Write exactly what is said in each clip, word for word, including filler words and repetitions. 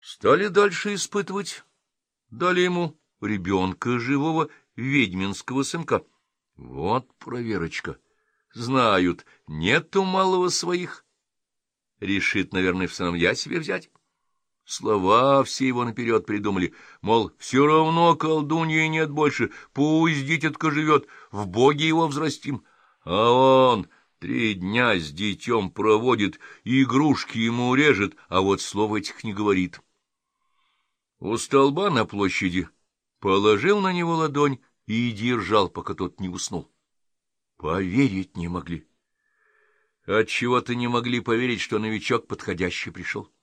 Стали дальше испытывать. Дали ему ребенка живого, ведьминского сынка. Вот проверочка. Знают, нету малого своих. Решит, наверное, в сыновья себе взять. Слова все его наперед придумали, мол, все равно колдуньи нет больше, пусть дитятка живет, в боге его взрастим. А он три дня с детем проводит, игрушки ему режет, а вот слов этих не говорит. У столба на площади положил на него ладонь и держал, пока тот не уснул. Поверить не могли. Отчего-то не могли поверить, что новичок подходящий пришел.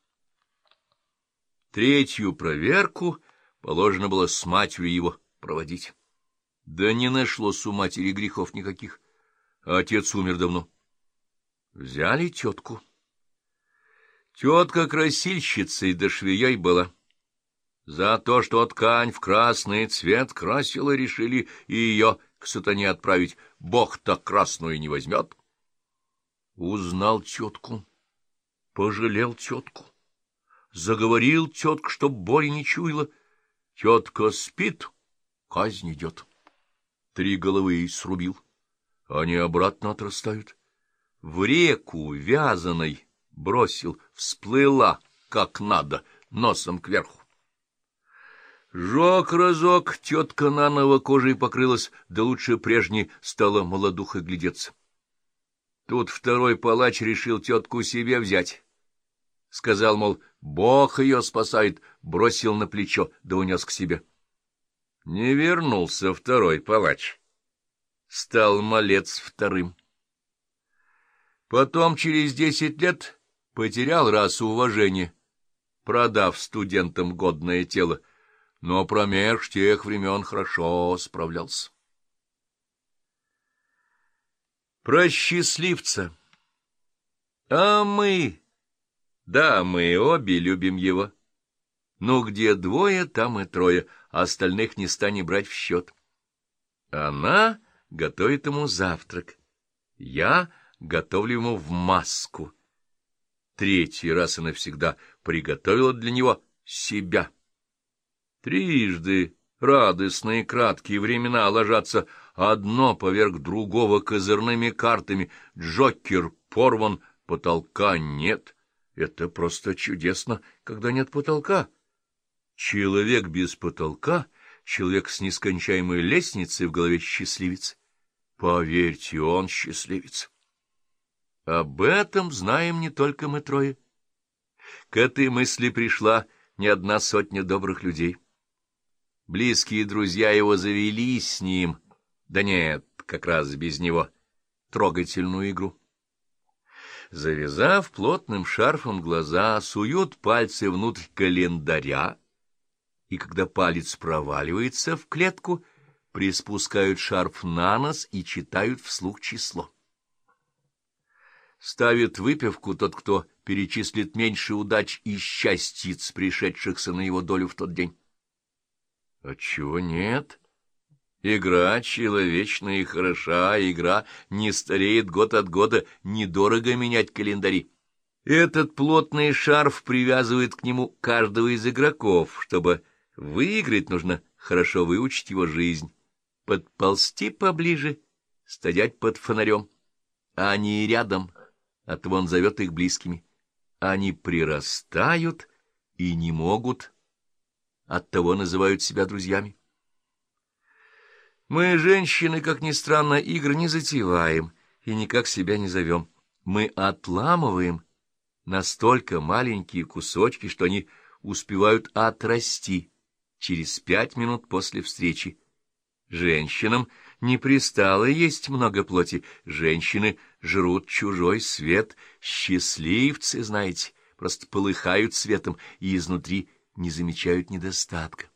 Третью проверку положено было с матерью его проводить. Да не нашлось у матери грехов никаких, а отец умер давно. Взяли тетку. Тетка красильщицей да швеей была. За то, что ткань в красный цвет красила, решили и ее к сатане отправить. Бог-то красную не возьмет. Узнал тетку, пожалел тетку. Заговорил тетка, чтоб боли не чуяла. Тетка спит, казнь идет. Три головы ей срубил. Они обратно отрастают. В реку вязаной бросил, всплыла, как надо, носом кверху. Жег разок, тетка наново кожей покрылась, да лучше прежней стала молодухой глядеться. Тут второй палач решил тетку себе взять. Сказал, мол, Бог ее спасает, бросил на плечо, да унес к себе. Не вернулся второй палач. Стал малец вторым. Потом через десять лет потерял раз уважение, продав студентам годное тело, но промеж тех времен хорошо справлялся. Про счастливца. А мы... Да, мы обе любим его. Ну, где двое, там и трое, а остальных не станем брать в счет. Она готовит ему завтрак. Я готовлю ему в маску. Третий раз и навсегда приготовила для него себя. Трижды радостные краткие времена ложатся одно поверх другого козырными картами. Джокер порван, потолка нет. Это просто чудесно, когда нет потолка. Человек без потолка, человек с нескончаемой лестницей в голове счастливец. Поверьте, он счастливец. Об этом знаем не только мы трое. К этой мысли пришла не одна сотня добрых людей. Близкие друзья его завели с ним, да нет, как раз без него, трогательную игру. Завязав плотным шарфом глаза, суют пальцы внутрь календаря, и когда палец проваливается в клетку, приспускают шарф на нос и читают вслух число. Ставит выпивку тот, кто перечислит меньше удач и счастьиц, пришедшихся на его долю в тот день. Отчего нет? Игра человечная и хороша, игра не стареет год от года, недорого менять календари. Этот плотный шарф привязывает к нему каждого из игроков. Чтобы выиграть, нужно хорошо выучить его жизнь, подползти поближе, стоять под фонарем. А они рядом, оттого он зовет их близкими. Они прирастают и не могут, оттого называют себя друзьями. Мы, женщины, как ни странно, игр не затеваем и никак себя не зовем. Мы отламываем настолько маленькие кусочки, что они успевают отрасти через пять минут после встречи. Женщинам не пристало есть много плоти. Женщины жрут чужой свет. Счастливцы, знаете, просто полыхают светом и изнутри не замечают недостатка.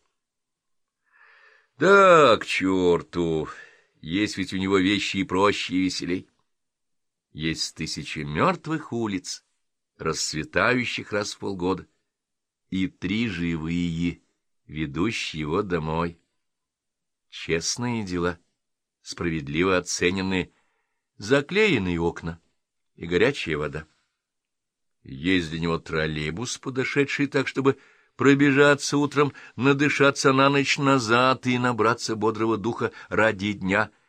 Да, к черту! Есть ведь у него вещи и проще, и веселей. Есть тысячи мертвых улиц, расцветающих раз в полгода, и три живые, ведущие его домой. Честные дела, справедливо оцененные, заклеенные окна и горячая вода. Есть для него троллейбус, подошедший так, чтобы пробежаться утром, надышаться на ночь назад и набраться бодрого духа ради дня —